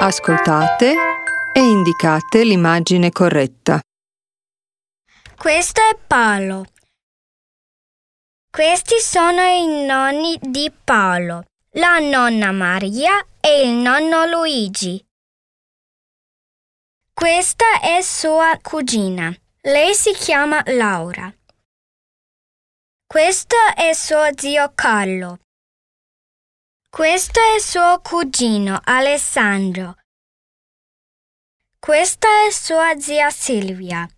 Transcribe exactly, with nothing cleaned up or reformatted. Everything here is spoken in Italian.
Ascoltate e indicate l'immagine corretta. Questo è Paolo. Questi sono i nonni di Paolo, la nonna Maria e il nonno Luigi. Questa è sua cugina. Lei si chiama Laura. Questo è suo zio Carlo. Questo è suo cugino Alessandro. Questa è sua zia Silvia.